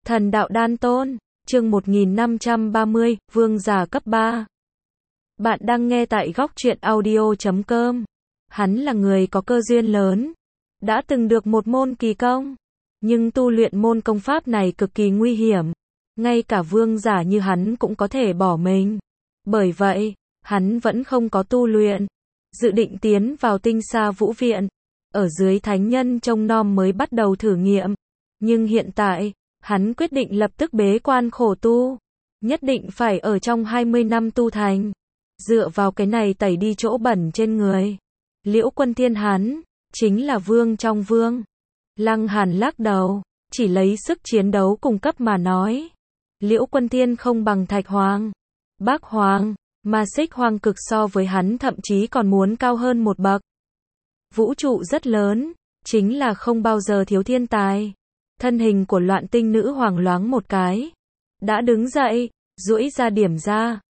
Thần đạo đan tôn, chương 1530, vương giả cấp 3. Bạn đang nghe tại góc truyện audio.com. Hắn là người có cơ duyên lớn, đã từng được một môn kỳ công, nhưng tu luyện môn công pháp này cực kỳ nguy hiểm. Ngay cả vương giả như hắn cũng có thể bỏ mình. Bởi vậy, hắn vẫn không có tu luyện, dự định tiến vào tinh sa vũ viện. Ở dưới thánh nhân trông nom mới bắt đầu thử nghiệm. Nhưng hiện tại, hắn quyết định lập tức bế quan khổ tu. Nhất định phải ở trong 20 năm tu thành. Dựa vào cái này tẩy đi chỗ bẩn trên người. Liễu Quân Thiên hắn, chính là vương trong vương. Lăng Hàn lắc đầu, chỉ lấy sức chiến đấu cùng cấp mà nói. Liễu Quân Thiên không bằng Thạch Hoàng, Bác Hoàng, mà Xích Hoàng cực so với hắn thậm chí còn muốn cao hơn một bậc. Vũ trụ rất lớn, chính là không bao giờ thiếu thiên tài. Thân hình của Loạn Tinh Nữ Hoàng loáng một cái, đã đứng dậy, duỗi ra điểm ra,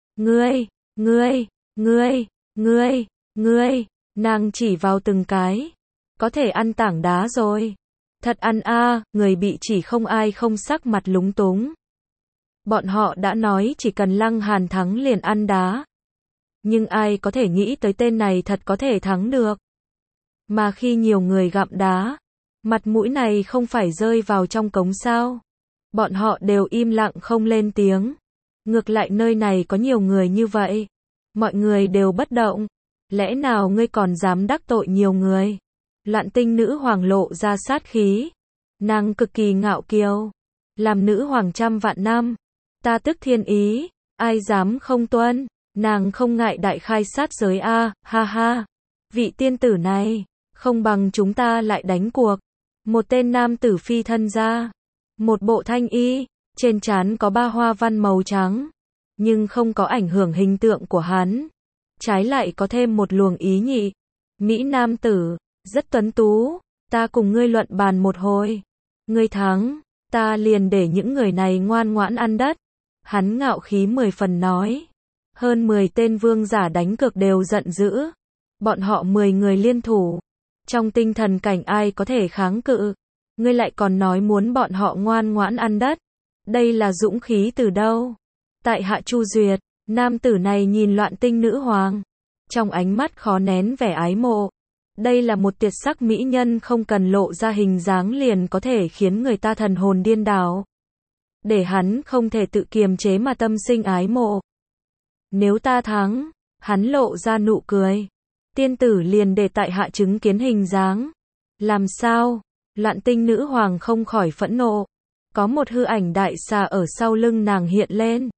ngươi, nàng chỉ vào từng cái, có thể ăn tảng đá rồi. Thật ăn a, người bị chỉ không ai không sắc mặt lúng túng. Bọn họ đã nói chỉ cần Lăng Hàn thắng liền ăn đá. Nhưng ai có thể nghĩ tới tên này thật có thể thắng được. Mà khi nhiều người gặm đá, mặt mũi này không phải rơi vào trong cống sao. Bọn họ đều im lặng không lên tiếng. Ngược lại nơi này có nhiều người như vậy. Mọi người đều bất động. Lẽ nào ngươi còn dám đắc tội nhiều người? Loạn Tinh Nữ Hoàng lộ ra sát khí. Nàng cực kỳ ngạo kiêu. Làm nữ hoàng trăm vạn năm. Ta tức thiên ý. Ai dám không tuân? Nàng không ngại đại khai sát giới a, ha ha. Vị tiên tử này, không bằng chúng ta lại đánh cuộc. Một tên nam tử phi thân ra. Một bộ thanh y, trên trán có 3 hoa văn màu trắng. Nhưng không có ảnh hưởng hình tượng của hắn. Trái lại có thêm một luồng ý nhị. Mỹ nam tử, rất tuấn tú. Ta cùng ngươi luận bàn một hồi. Ngươi thắng, ta liền để những người này ngoan ngoãn ăn đất. Hắn ngạo khí 10 phần nói. Hơn 10 tên vương giả đánh cược đều giận dữ. Bọn họ 10 người liên thủ. Trong tinh thần cảnh ai có thể kháng cự. Ngươi lại còn nói muốn bọn họ ngoan ngoãn ăn đất. Đây là dũng khí từ đâu? Tại hạ Chu Duyệt, nam tử này nhìn Loạn Tinh Nữ Hoàng. Trong ánh mắt khó nén vẻ ái mộ. Đây là một tuyệt sắc mỹ nhân không cần lộ ra hình dáng liền có thể khiến người ta thần hồn điên đảo. Để hắn không thể tự kiềm chế mà tâm sinh ái mộ. Nếu ta thắng, hắn lộ ra nụ cười. Tiên tử liền để tại hạ chứng kiến hình dáng. Làm sao? Loạn Tinh Nữ Hoàng không khỏi phẫn nộ. Có một hư ảnh đại xà ở sau lưng nàng hiện lên.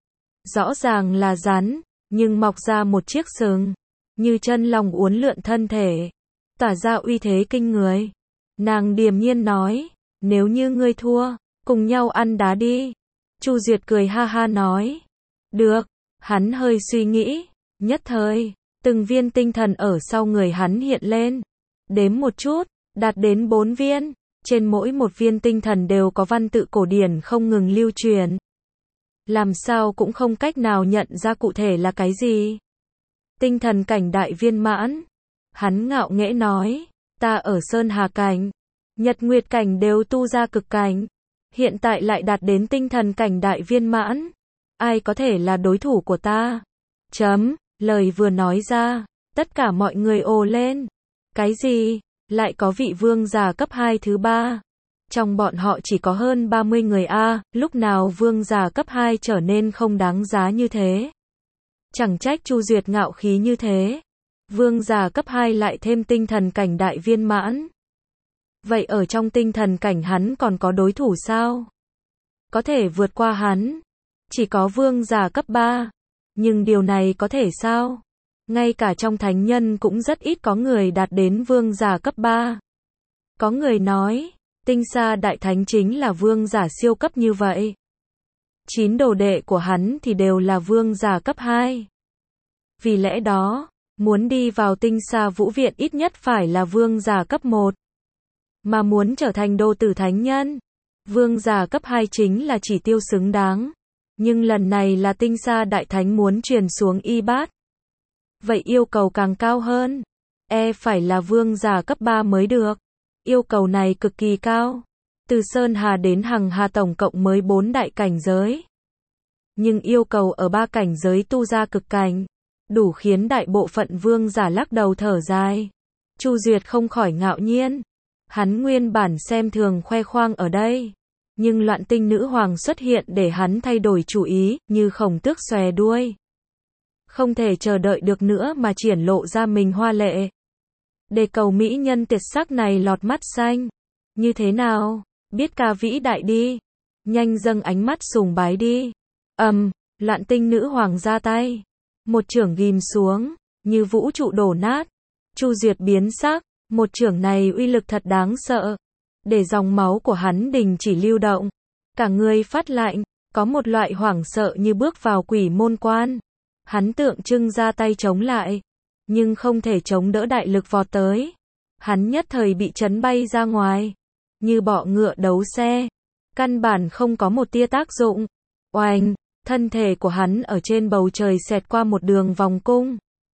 Rõ ràng là rắn, nhưng mọc ra một chiếc sừng. Như chân long uốn lượn thân thể. Tỏa ra uy thế kinh người. Nàng điềm nhiên nói. Nếu như ngươi thua, cùng nhau ăn đá đi. Chu Duyệt cười ha ha nói. Được. Hắn hơi suy nghĩ. Nhất thời, từng viên tinh thần ở sau người hắn hiện lên. Đếm một chút, đạt đến 4 viên. Trên mỗi một viên tinh thần đều có văn tự cổ điển không ngừng lưu truyền. Làm sao cũng không cách nào nhận ra cụ thể là cái gì. Tinh thần cảnh đại viên mãn. Hắn ngạo nghễ nói. Ta ở Sơn Hà cảnh, Nhật Nguyệt cảnh đều tu ra cực cảnh. Hiện tại lại đạt đến tinh thần cảnh đại viên mãn. Ai có thể là đối thủ của ta? Lời vừa nói ra, tất cả mọi người ồ lên. Cái gì? Lại có vị vương giả cấp 2 thứ 3. Trong bọn họ chỉ có hơn 30 người a, lúc nào vương giả cấp 2 trở nên không đáng giá như thế. Chẳng trách Chu Duyệt ngạo khí như thế. Vương giả cấp 2 lại thêm tinh thần cảnh đại viên mãn. Vậy ở trong tinh thần cảnh hắn còn có đối thủ sao? Có thể vượt qua hắn. Chỉ có vương giả cấp 3. Nhưng điều này có thể sao? Ngay cả trong thánh nhân cũng rất ít có người đạt đến vương giả cấp 3. Có người nói, tinh sa đại thánh chính là vương giả siêu cấp như vậy. 9 đồ đệ của hắn thì đều là vương giả cấp 2. Vì lẽ đó, muốn đi vào tinh sa vũ viện ít nhất phải là vương giả cấp 1. Mà muốn trở thành đô tử thánh nhân, vương giả cấp 2 chính là chỉ tiêu xứng đáng. Nhưng lần này là tinh sa đại thánh muốn truyền xuống y bát. Vậy yêu cầu càng cao hơn. Phải là vương giả cấp 3 mới được. Yêu cầu này cực kỳ cao. Từ Sơn Hà đến Hằng Hà tổng cộng mới 4 đại cảnh giới. Nhưng yêu cầu ở 3 cảnh giới tu ra cực cảnh, đủ khiến đại bộ phận vương giả lắc đầu thở dài. Chu Duyệt không khỏi ngạo nhiên. Hắn nguyên bản xem thường khoe khoang ở đây. Nhưng Loạn Tinh Nữ Hoàng xuất hiện để hắn thay đổi chủ ý, như khổng tước xòe đuôi. Không thể chờ đợi được nữa mà triển lộ ra mình hoa lệ. Để cầu mỹ nhân tuyệt sắc này lọt mắt xanh. Như thế nào? Biết ca vĩ đại đi. Nhanh dâng ánh mắt sùng bái đi. Loạn Tinh Nữ Hoàng ra tay. Một chưởng ghim xuống, như vũ trụ đổ nát. Chu Duyệt biến sắc, một chưởng này uy lực thật đáng sợ. Để dòng máu của hắn đình chỉ lưu động. Cả người phát lạnh, có một loại hoảng sợ như bước vào quỷ môn quan. Hắn tượng trưng ra tay chống lại, nhưng không thể chống đỡ đại lực vọt tới. Hắn nhất thời bị chấn bay ra ngoài, như bọ ngựa đấu xe. Căn bản không có một tia tác dụng. Oanh, thân thể của hắn ở trên bầu trời xẹt qua một đường vòng cung.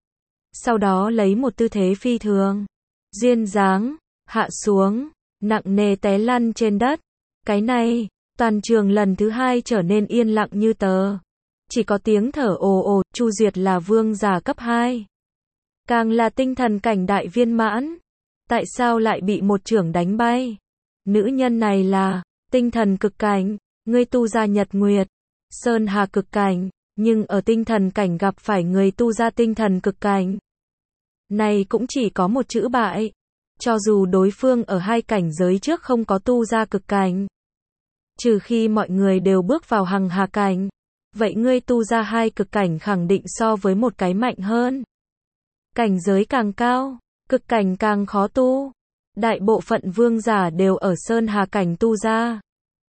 Sau đó lấy một tư thế phi thường, duyên dáng, hạ xuống, nặng nề té lăn trên đất. Cái này, toàn trường lần thứ 2 trở nên yên lặng như tờ. Chỉ có tiếng thở ồ ồ. Chu Duyệt là vương giả cấp 2. Càng là tinh thần cảnh đại viên mãn. Tại sao lại bị một chưởng đánh bay? Nữ nhân này là tinh thần cực cảnh. Ngươi tu ra Nhật Nguyệt, Sơn Hà cực cảnh, nhưng ở tinh thần cảnh gặp phải người tu ra tinh thần cực cảnh. Này cũng chỉ có một chữ bại. Cho dù đối phương ở 2 cảnh giới trước không có tu ra cực cảnh. Trừ khi mọi người đều bước vào Hằng Hà cảnh. Vậy ngươi tu ra 2 cực cảnh khẳng định so với một cái mạnh hơn. Cảnh giới càng cao, cực cảnh càng khó tu. Đại bộ phận vương giả đều ở Sơn Hà cảnh tu ra.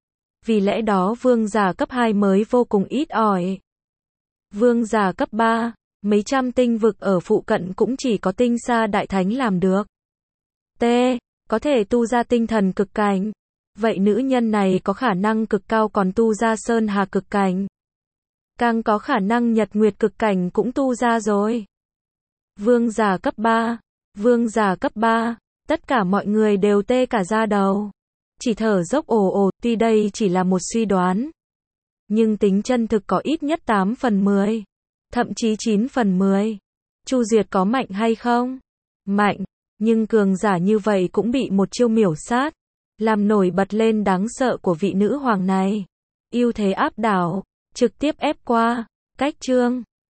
Vì lẽ đó vương giả cấp 2 mới vô cùng ít ỏi. Vương giả cấp 3, mấy trăm tinh vực ở phụ cận cũng chỉ có Tinh Sa Đại Thánh làm được. Có thể tu ra tinh thần cực cảnh. Vậy nữ nhân này có khả năng cực cao còn tu ra Sơn Hà cực cảnh. Càng có khả năng Nhật Nguyệt cực cảnh cũng tu ra rồi. Vương giả cấp 3. Vương giả cấp 3. Tất cả mọi người đều tê cả da đầu. Chỉ thở dốc ồ ồ. Tuy đây chỉ là một suy đoán, nhưng tính chân thực có ít nhất 8 phần 10. Thậm chí 9 phần 10. Chu Duyệt có mạnh hay không? Mạnh. Nhưng cường giả như vậy cũng bị một chiêu miểu sát. Làm nổi bật lên đáng sợ của vị nữ hoàng này. Ưu thế áp đảo. Trực tiếp ép qua. Cách chương